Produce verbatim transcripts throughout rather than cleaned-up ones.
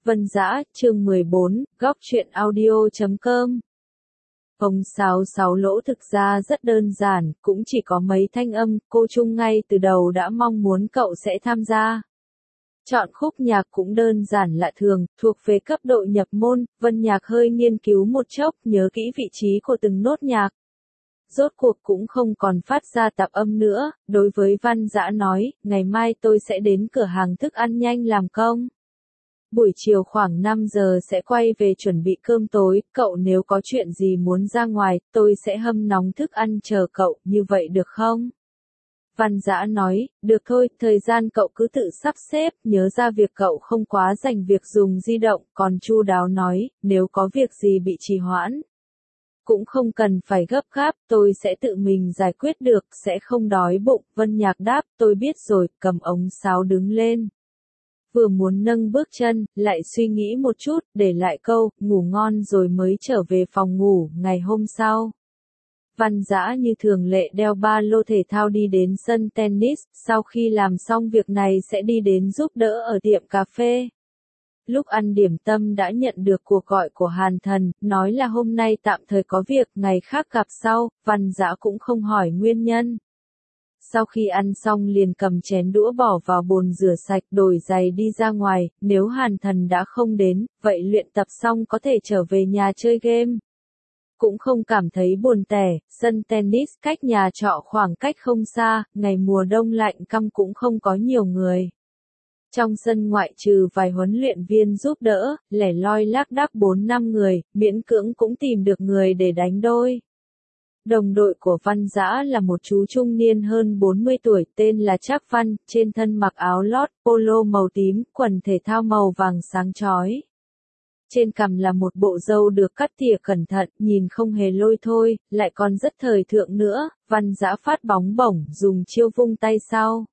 Vân Dã, chương mười bốn, góc truyện audio chấm com. Ông Sáo Sáu Lỗ thực ra rất đơn giản, cũng chỉ có mấy thanh âm, cô Trung ngay từ đầu đã mong muốn cậu sẽ tham gia. Chọn khúc nhạc cũng đơn giản lạ thường, thuộc về cấp độ nhập môn, Vân Nhạc hơi nghiên cứu một chốc, nhớ kỹ vị trí của từng nốt nhạc. Rốt cuộc cũng không còn phát ra tạp âm nữa, đối với Văn Dã nói, ngày mai tôi sẽ đến cửa hàng thức ăn nhanh làm công. Buổi chiều khoảng năm giờ sẽ quay về chuẩn bị cơm tối, cậu nếu có chuyện gì muốn ra ngoài, tôi sẽ hâm nóng thức ăn chờ cậu, như vậy được không? Văn Dã nói, được thôi, thời gian cậu cứ tự sắp xếp, nhớ ra việc cậu không quá dành việc dùng di động, còn chu đáo nói, nếu có việc gì bị trì hoãn. Cũng không cần phải gấp gáp, tôi sẽ tự mình giải quyết được, sẽ không đói bụng, Vân Nhạc đáp, tôi biết rồi, cầm ống sáo đứng lên. Vừa muốn nâng bước chân, lại suy nghĩ một chút, để lại câu, ngủ ngon rồi mới trở về phòng ngủ, ngày hôm sau. Văn Dã như thường lệ đeo ba lô thể thao đi đến sân tennis, sau khi làm xong việc này sẽ đi đến giúp đỡ ở tiệm cà phê. Lúc ăn điểm tâm đã nhận được cuộc gọi của Hàn Thần, nói là hôm nay tạm thời có việc, ngày khác gặp sau, Văn Dã cũng không hỏi nguyên nhân. Sau khi ăn xong liền cầm chén đũa bỏ vào bồn rửa sạch, đổi giày đi ra ngoài, nếu Hàn Thần đã không đến, vậy luyện tập xong có thể trở về nhà chơi game. Cũng không cảm thấy buồn tẻ, sân tennis cách nhà trọ khoảng cách không xa, ngày mùa đông lạnh căm cũng không có nhiều người. Trong sân ngoại trừ vài huấn luyện viên giúp đỡ, lẻ loi lác đác bốn năm người, miễn cưỡng cũng tìm được người để đánh đôi. Đồng đội của Văn Dã là một chú trung niên hơn bốn mươi tuổi, tên là Trác Văn, trên thân mặc áo lót, polo màu tím, quần thể thao màu vàng sáng chói. Trên cằm là một bộ râu được cắt tỉa cẩn thận, nhìn không hề lôi thôi, lại còn rất thời thượng nữa, Văn Dã phát bóng bổng, dùng chiêu vung tay sau.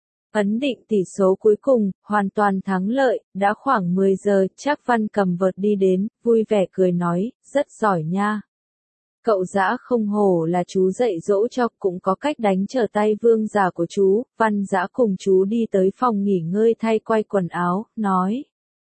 Ấn định tỷ số cuối cùng, hoàn toàn thắng lợi, đã khoảng mười giờ, Trác Văn cầm vợt đi đến, vui vẻ cười nói, rất giỏi nha. Cậu Dã không hổ là chú dạy dỗ cho, cũng có cách đánh trở tay vương giả của chú. Văn Dã cùng chú đi tới phòng nghỉ ngơi thay quay quần áo, nói.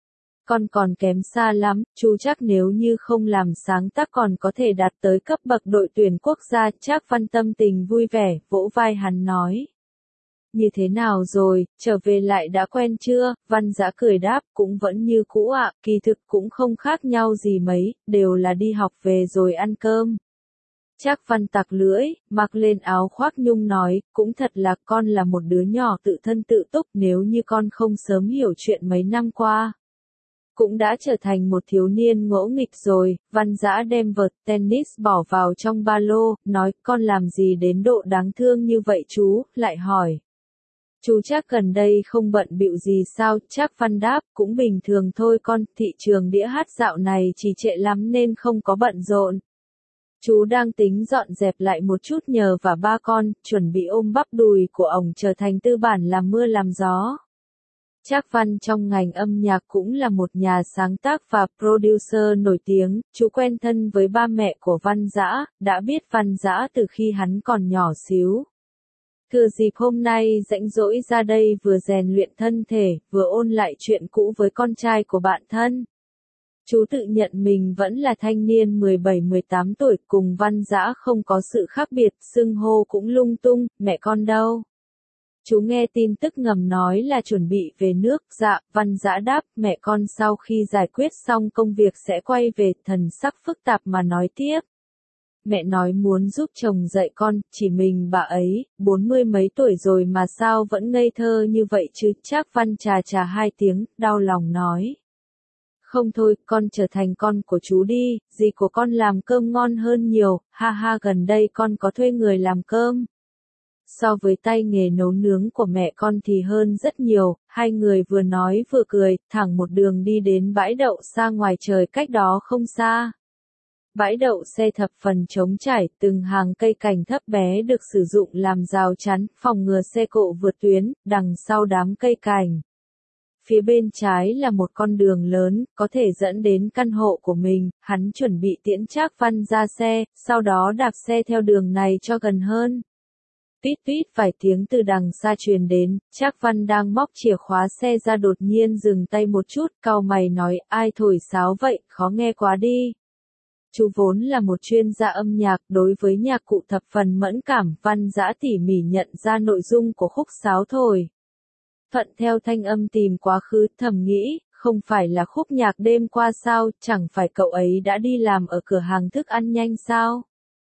Con còn kém xa lắm, chú chắc nếu như không làm sáng tác còn có thể đạt tới cấp bậc đội tuyển quốc gia. Trác Văn tâm tình vui vẻ, vỗ vai hắn nói. Như thế nào rồi, trở về lại đã quen chưa? Văn Dã cười đáp, cũng vẫn như cũ ạ, kỳ thực cũng không khác nhau gì mấy, đều là đi học về rồi ăn cơm. Trác Văn tặc lưỡi, mặc lên áo khoác nhung nói, cũng thật là con là một đứa nhỏ tự thân tự túc, nếu như con không sớm hiểu chuyện mấy năm qua. Cũng đã trở thành một thiếu niên ngỗ nghịch rồi. Văn Dã đem vợt tennis bỏ vào trong ba lô, nói, con làm gì đến độ đáng thương như vậy chú, lại hỏi. Chú Trác gần đây không bận bịu gì sao? Trác Văn đáp, cũng bình thường thôi con, thị trường đĩa hát dạo này trì trệ lắm nên không có bận rộn. Chú đang tính dọn dẹp lại một chút nhờ và ba con, chuẩn bị ôm bắp đùi của ổng trở thành tư bản làm mưa làm gió. Trác Văn trong ngành âm nhạc cũng là một nhà sáng tác và producer nổi tiếng, chú quen thân với ba mẹ của Văn Dã, đã biết Văn Dã từ khi hắn còn nhỏ xíu. Thừa dịp hôm nay rảnh rỗi ra đây vừa rèn luyện thân thể, vừa ôn lại chuyện cũ với con trai của bạn thân. Chú tự nhận mình vẫn là thanh niên mười bảy mười tám tuổi, cùng Văn Dã không có sự khác biệt, xưng hô cũng lung tung, mẹ con đâu? Chú nghe tin tức ngầm nói là chuẩn bị về nước, dạ, Văn Dã đáp, mẹ con sau khi giải quyết xong công việc sẽ quay về, thần sắc phức tạp mà nói tiếp. Mẹ nói muốn giúp chồng dạy con, chỉ mình bà ấy, bốn mươi mấy tuổi rồi mà sao vẫn ngây thơ như vậy chứ? Trác Văn chà chà hai tiếng, đau lòng nói. Không thôi, con trở thành con của chú đi, dì của con làm cơm ngon hơn nhiều, ha ha, gần đây con có thuê người làm cơm. So với tay nghề nấu nướng của mẹ con thì hơn rất nhiều, hai người vừa nói vừa cười, thẳng một đường đi đến bãi đậu xa ngoài trời cách đó không xa. Bãi đậu xe thập phần trống trải, từng hàng cây cảnh thấp bé được sử dụng làm rào chắn, phòng ngừa xe cộ vượt tuyến, đằng sau đám cây cảnh. Phía bên trái là một con đường lớn, có thể dẫn đến căn hộ của mình, hắn chuẩn bị tiễn Trác Văn ra xe, sau đó đạp xe theo đường này cho gần hơn. Tít tít vài tiếng từ đằng xa truyền đến, Trác Văn đang móc chìa khóa xe ra đột nhiên dừng tay một chút, cau mày nói, ai thổi sáo vậy, khó nghe quá đi. Chú vốn là một chuyên gia âm nhạc, đối với nhạc cụ thập phần mẫn cảm, Văn Dã tỉ mỉ nhận ra nội dung của khúc sáo thổi. Thuận theo thanh âm tìm quá khứ, thầm nghĩ, không phải là khúc nhạc đêm qua sao, chẳng phải cậu ấy đã đi làm ở cửa hàng thức ăn nhanh sao?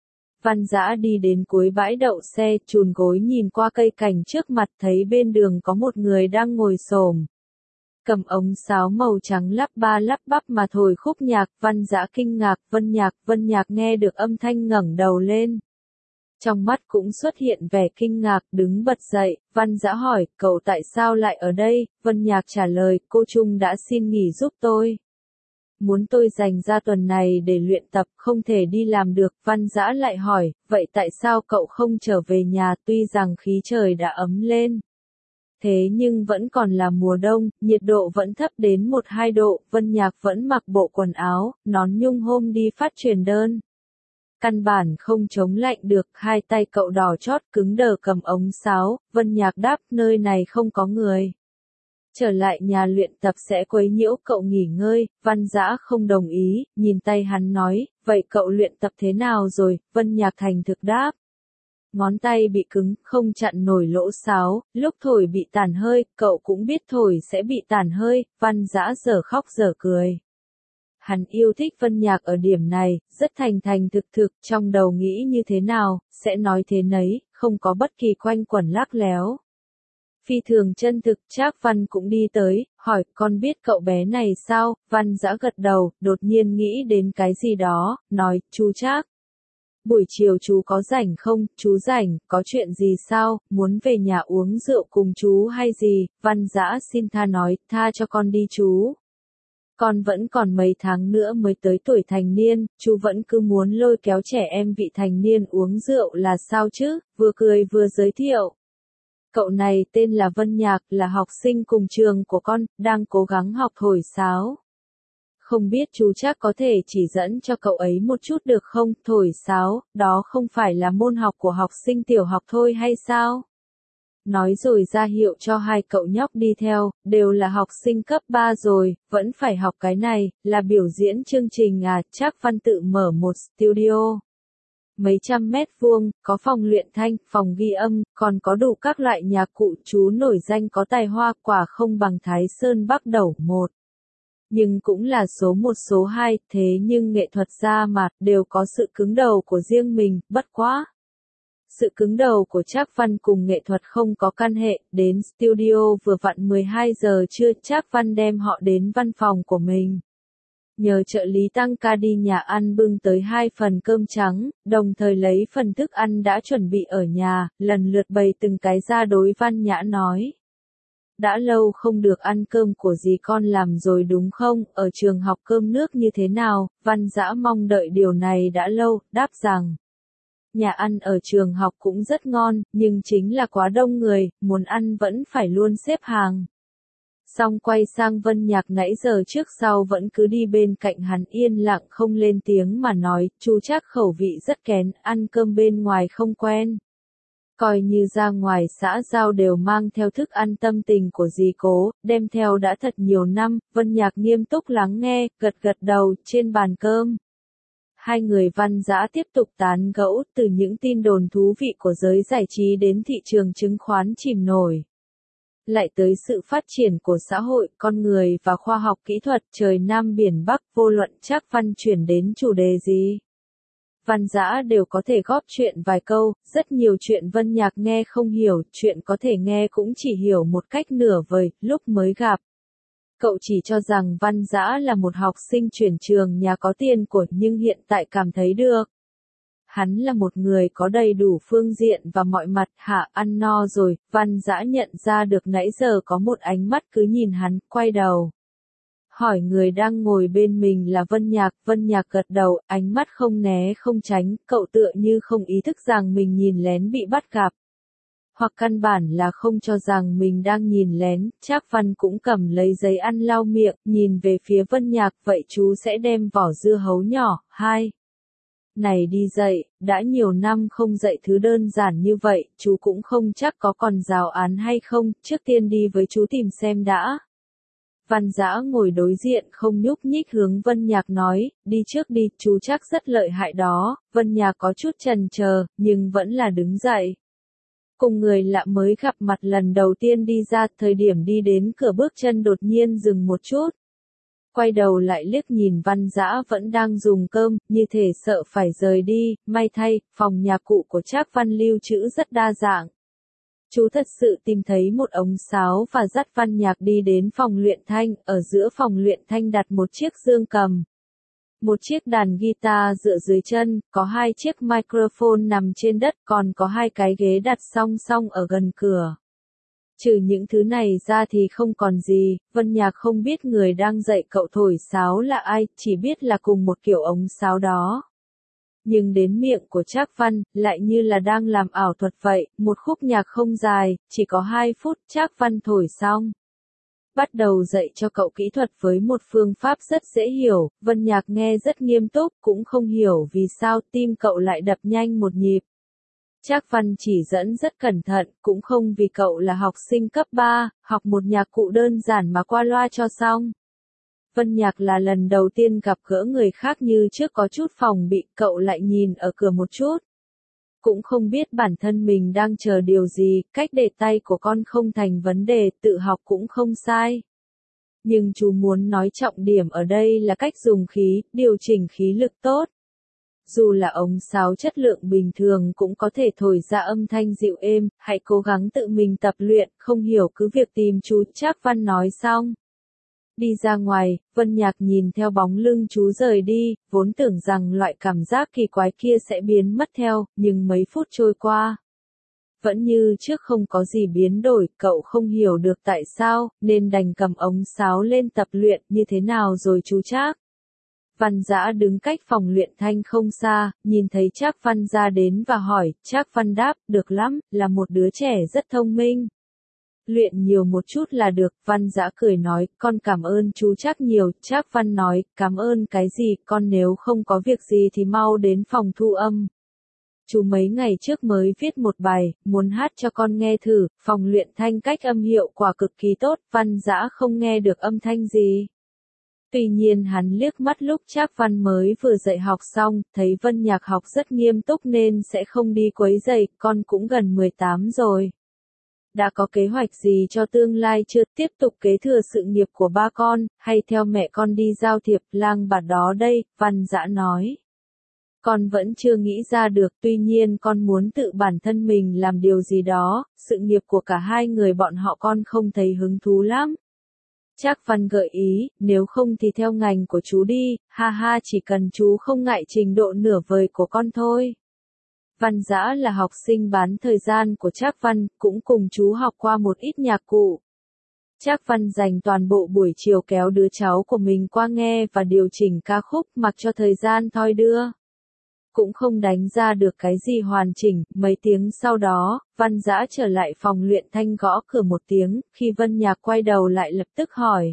Văn Dã đi đến cuối bãi đậu xe, chùn gối nhìn qua cây cảnh trước mặt, thấy bên đường có một người đang ngồi xổm, cầm ống sáo màu trắng lắp ba lắp bắp mà thổi khúc nhạc. Văn Dã kinh ngạc, Vân Nhạc, Vân Nhạc nghe được âm thanh ngẩng đầu lên. Trong mắt cũng xuất hiện vẻ kinh ngạc, đứng bật dậy, Văn Dã hỏi, cậu tại sao lại ở đây? Vân Nhạc trả lời, cô Trung đã xin nghỉ giúp tôi. Muốn tôi dành ra tuần này để luyện tập, không thể đi làm được. Văn Dã lại hỏi, vậy tại sao cậu không trở về nhà? Tuy rằng khí trời đã ấm lên, thế nhưng vẫn còn là mùa đông, nhiệt độ vẫn thấp đến một hai độ, Vân Nhạc vẫn mặc bộ quần áo, nón nhung hôm đi phát truyền đơn. Căn bản không chống lạnh được, hai tay cậu đỏ chót cứng đờ cầm ống sáo. Vân Nhạc đáp, nơi này không có người. Trở lại nhà luyện tập sẽ quấy nhiễu cậu nghỉ ngơi. Văn Dã không đồng ý, nhìn tay hắn nói, vậy cậu luyện tập thế nào rồi? Vân Nhạc thành thực đáp. Ngón tay bị cứng, không chặn nổi lỗ sáo, lúc thổi bị tản hơi, cậu cũng biết thổi sẽ bị tản hơi. Văn Dã dở khóc dở cười. Hắn yêu thích Vân Nhạc ở điểm này, rất thành thành thực thực, trong đầu nghĩ như thế nào, sẽ nói thế nấy, không có bất kỳ quanh quẩn lắc léo. Phi thường chân thực. Trác Văn cũng đi tới, hỏi, con biết cậu bé này sao? Văn Dã gật đầu, đột nhiên nghĩ đến cái gì đó, nói, chú Trác. Buổi chiều chú có rảnh không? Chú rảnh, có chuyện gì sao? Muốn về nhà uống rượu cùng chú hay gì? Văn Dã xin tha nói, tha cho con đi chú. Con vẫn còn mấy tháng nữa mới tới tuổi thành niên, chú vẫn cứ muốn lôi kéo trẻ em vị thành niên uống rượu là sao chứ? Vừa cười vừa giới thiệu. Cậu này tên là Vân Nhạc, là học sinh cùng trường của con, đang cố gắng học thổi sáo. Không biết chú chắc có thể chỉ dẫn cho cậu ấy một chút được không? Thổi sáo, đó không phải là môn học của học sinh tiểu học thôi hay sao? Nói rồi ra hiệu cho hai cậu nhóc đi theo, đều là học sinh cấp ba rồi, vẫn phải học cái này, là biểu diễn chương trình à? Trác Văn tự mở một studio. Mấy trăm mét vuông, có phòng luyện thanh, phòng ghi âm, còn có đủ các loại nhạc cụ. Chú nổi danh có tài hoa, quả không bằng Thái Sơn Bắc Đẩu một. Nhưng cũng là số một số hai, thế nhưng nghệ thuật ra mà, đều có sự cứng đầu của riêng mình, bất quá. Sự cứng đầu của Trác Văn cùng nghệ thuật không có căn hệ, đến studio vừa vặn mười hai giờ trưa, Trác Văn đem họ đến văn phòng của mình. Nhờ trợ lý tăng ca đi nhà ăn bưng tới hai phần cơm trắng, đồng thời lấy phần thức ăn đã chuẩn bị ở nhà, lần lượt bày từng cái ra đối Văn Nhã nói. Đã lâu không được ăn cơm của dì con làm rồi đúng không? Ở trường học cơm nước như thế nào? Văn Dã mong đợi điều này đã lâu, đáp rằng. Nhà ăn ở trường học cũng rất ngon, nhưng chính là quá đông người, muốn ăn vẫn phải luôn xếp hàng. Xong quay sang Vân Nhạc nãy giờ trước sau vẫn cứ đi bên cạnh hắn yên lặng không lên tiếng mà nói, chú Trác khẩu vị rất kén, ăn cơm bên ngoài không quen. Coi như ra ngoài xã giao đều mang theo thức ăn tâm tình của dì Cố, đem theo đã thật nhiều năm. Vân Nhạc nghiêm túc lắng nghe, gật gật đầu. Trên bàn cơm, hai người Văn Dã tiếp tục tán gẫu, từ những tin đồn thú vị của giới giải trí đến thị trường chứng khoán chìm nổi, lại tới sự phát triển của xã hội, con người và khoa học kỹ thuật. Trời Nam biển Bắc, vô luận Trác Văn chuyển đến chủ đề gì, Văn Dã đều có thể góp chuyện vài câu. Rất nhiều chuyện Vân Nhạc nghe không hiểu, chuyện có thể nghe cũng chỉ hiểu một cách nửa vời. Lúc mới gặp, cậu chỉ cho rằng Văn Dã là một học sinh chuyển trường nhà có tiền của, nhưng hiện tại cảm thấy được. Hắn là một người có đầy đủ phương diện và mọi mặt. Hạ, ăn no rồi? Văn Dã nhận ra được nãy giờ có một ánh mắt cứ nhìn hắn, quay đầu. Hỏi người đang ngồi bên mình là Vân Nhạc. Vân Nhạc gật đầu, ánh mắt không né không tránh, cậu tựa như không ý thức rằng mình nhìn lén bị bắt gặp. Hoặc căn bản là không cho rằng mình đang nhìn lén. Trác Văn cũng cầm lấy giấy ăn lau miệng, nhìn về phía Vân Nhạc, vậy chú sẽ đem vỏ dưa hấu nhỏ, hai. này đi dạy, đã nhiều năm không dạy thứ đơn giản như vậy, chú cũng không chắc có còn giáo án hay không, trước tiên đi với chú tìm xem đã. Văn Dã ngồi đối diện không nhúc nhích hướng Vân Nhạc nói, đi trước đi, chú chắc rất lợi hại đó. Vân Nhạc có chút chần chờ, nhưng vẫn là đứng dậy. Cùng người lạ mới gặp mặt lần đầu tiên đi ra, thời điểm đi đến cửa bước chân đột nhiên dừng một chút. Quay đầu lại liếc nhìn Văn Dã vẫn đang dùng cơm, như thể sợ phải rời đi, may thay, phòng nhà cụ của Trác Văn lưu trữ rất đa dạng. Chú thật sự tìm thấy một ống sáo và dắt Văn Nhạc đi đến phòng luyện thanh, ở giữa phòng luyện thanh đặt một chiếc dương cầm. Một chiếc đàn guitar dựa dưới chân, có hai chiếc microphone nằm trên đất, còn có hai cái ghế đặt song song ở gần cửa. Trừ những thứ này ra thì không còn gì, Vân Nhạc không biết người đang dạy cậu thổi sáo là ai, chỉ biết là cùng một kiểu ống sáo đó. Nhưng đến miệng của Trác Văn, lại như là đang làm ảo thuật vậy, một khúc nhạc không dài, chỉ có hai phút, Trác Văn thổi xong. Bắt đầu dạy cho cậu kỹ thuật với một phương pháp rất dễ hiểu, Vân Nhạc nghe rất nghiêm túc, cũng không hiểu vì sao tim cậu lại đập nhanh một nhịp. Trác Văn chỉ dẫn rất cẩn thận, cũng không vì cậu là học sinh cấp ba, học một nhạc cụ đơn giản mà qua loa cho xong. Vân Nhạc là lần đầu tiên gặp gỡ người khác như trước có chút phòng bị, cậu lại nhìn ở cửa một chút. Cũng không biết bản thân mình đang chờ điều gì, cách để tay của con không thành vấn đề, tự học cũng không sai. Nhưng chú muốn nói trọng điểm ở đây là cách dùng khí, điều chỉnh khí lực tốt. Dù là ống sáo chất lượng bình thường cũng có thể thổi ra âm thanh dịu êm, hãy cố gắng tự mình tập luyện, không hiểu cứ việc tìm chú. Trác Văn nói xong. Đi ra ngoài, Vân Nhạc nhìn theo bóng lưng chú rời đi, vốn tưởng rằng loại cảm giác kỳ quái kia sẽ biến mất theo, nhưng mấy phút trôi qua. Vẫn như trước không có gì biến đổi, cậu không hiểu được tại sao, nên đành cầm ống sáo lên tập luyện, như thế nào rồi chú Trác? Văn Dã đứng cách phòng luyện thanh không xa, nhìn thấy Trác Văn ra đến và hỏi, Trác Văn đáp, được lắm, là một đứa trẻ rất thông minh. Luyện nhiều một chút là được, Văn Dã cười nói, con cảm ơn chú Trác nhiều. Trác Văn nói, cảm ơn cái gì, con nếu không có việc gì thì mau đến phòng thu âm. Chú mấy ngày trước mới viết một bài, muốn hát cho con nghe thử, phòng luyện thanh cách âm hiệu quả cực kỳ tốt, Văn Dã không nghe được âm thanh gì. Tuy nhiên hắn liếc mắt lúc Trác Văn mới vừa dạy học xong, thấy Vân Nhạc học rất nghiêm túc nên sẽ không đi quấy rầy, con cũng gần mười tám rồi. Đã có kế hoạch gì cho tương lai chưa, tiếp tục kế thừa sự nghiệp của ba con, hay theo mẹ con đi giao thiệp lang bạt đó đây, Văn Dã nói. Con vẫn chưa nghĩ ra được, tuy nhiên con muốn tự bản thân mình làm điều gì đó, sự nghiệp của cả hai người bọn họ con không thấy hứng thú lắm. Trác Văn gợi ý, nếu không thì theo ngành của chú đi, ha ha chỉ cần chú không ngại trình độ nửa vời của con thôi. Văn Dã là học sinh bán thời gian của Trác Văn, cũng cùng chú học qua một ít nhạc cụ. Trác Văn dành toàn bộ buổi chiều kéo đứa cháu của mình qua nghe và điều chỉnh ca khúc mặc cho thời gian thoi đưa. Cũng không đánh ra được cái gì hoàn chỉnh, mấy tiếng sau đó, Văn Dã trở lại phòng luyện thanh gõ cửa một tiếng, khi Vân Nhạc quay đầu lại lập tức hỏi.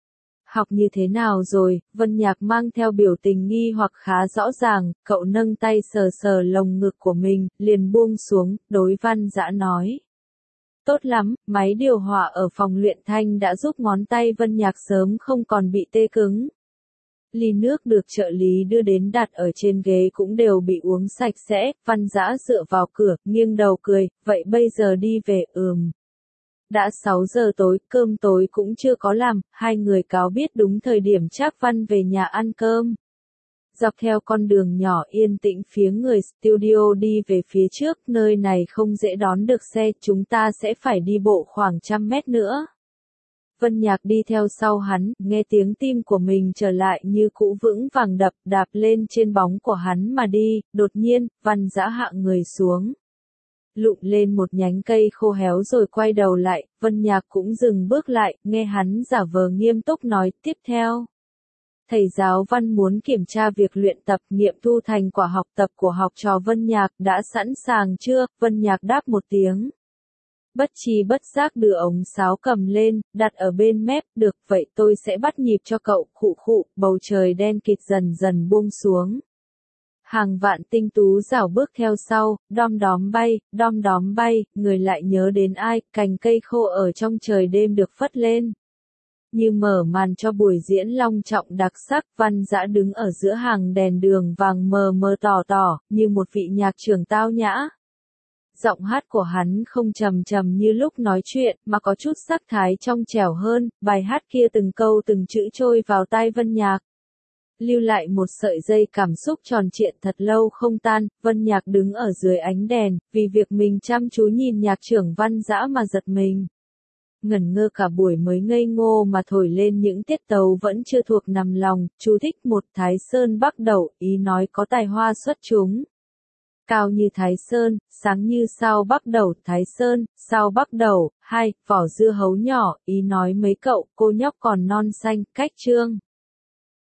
Học như thế nào rồi, Vân Nhạc mang theo biểu tình nghi hoặc khá rõ ràng, cậu nâng tay sờ sờ lồng ngực của mình, liền buông xuống, đối Văn Dã nói. Tốt lắm, máy điều hòa ở phòng luyện thanh đã giúp ngón tay Vân Nhạc sớm không còn bị tê cứng. Ly nước được trợ lý đưa đến đặt ở trên ghế cũng đều bị uống sạch sẽ, Văn Dã dựa vào cửa, nghiêng đầu cười, vậy bây giờ đi về, ừm. Đã sáu giờ tối, cơm tối cũng chưa có làm, hai người cáo biết đúng thời điểm Trác Văn về nhà ăn cơm. Dọc theo con đường nhỏ yên tĩnh phía người studio đi về phía trước, nơi này không dễ đón được xe, chúng ta sẽ phải đi bộ khoảng trăm mét nữa. Vân Nhạc đi theo sau hắn, nghe tiếng tim của mình trở lại như cũ vững vàng đập, đạp lên trên bóng của hắn mà đi, đột nhiên, Văn Dã hạ người xuống. Lụm lên một nhánh cây khô héo rồi quay đầu lại, Vân Nhạc cũng dừng bước lại, nghe hắn giả vờ nghiêm túc nói, tiếp theo. Thầy giáo Văn muốn kiểm tra việc luyện tập nghiệm thu thành quả học tập của học trò Vân Nhạc, đã sẵn sàng chưa? Vân Nhạc đáp một tiếng. Bất chi bất giác đưa ống sáo cầm lên, đặt ở bên mép, được vậy tôi sẽ bắt nhịp cho cậu, khụ khụ, bầu trời đen kịt dần dần buông xuống. Hàng vạn tinh tú rảo bước theo sau, đom đóm bay, đom đóm bay, người lại nhớ đến ai, cành cây khô ở trong trời đêm được phất lên. Như mở màn cho buổi diễn long trọng đặc sắc, Văn Dã đứng ở giữa hàng đèn đường vàng mờ mờ tỏ tỏ, như một vị nhạc trưởng tao nhã. Giọng hát của hắn không trầm trầm như lúc nói chuyện, mà có chút sắc thái trong trẻo hơn, bài hát kia từng câu từng chữ trôi vào tai Vân Nhạc. Lưu lại một sợi dây cảm xúc tròn trịa thật lâu không tan, Vân Nhạc đứng ở dưới ánh đèn, vì việc mình chăm chú nhìn nhạc trưởng Văn Dã mà giật mình. Ngẩn ngơ cả buổi mới ngây ngô mà thổi lên những tiết tấu vẫn chưa thuộc nằm lòng, chú thích một Thái Sơn Bắc Đẩu, ý nói có tài hoa xuất chúng. Cao như Thái Sơn, sáng như sao Bắc Đẩu, Thái Sơn, sao Bắc Đẩu, hai, vỏ dưa hấu nhỏ, ý nói mấy cậu, cô nhóc còn non xanh, cách chương.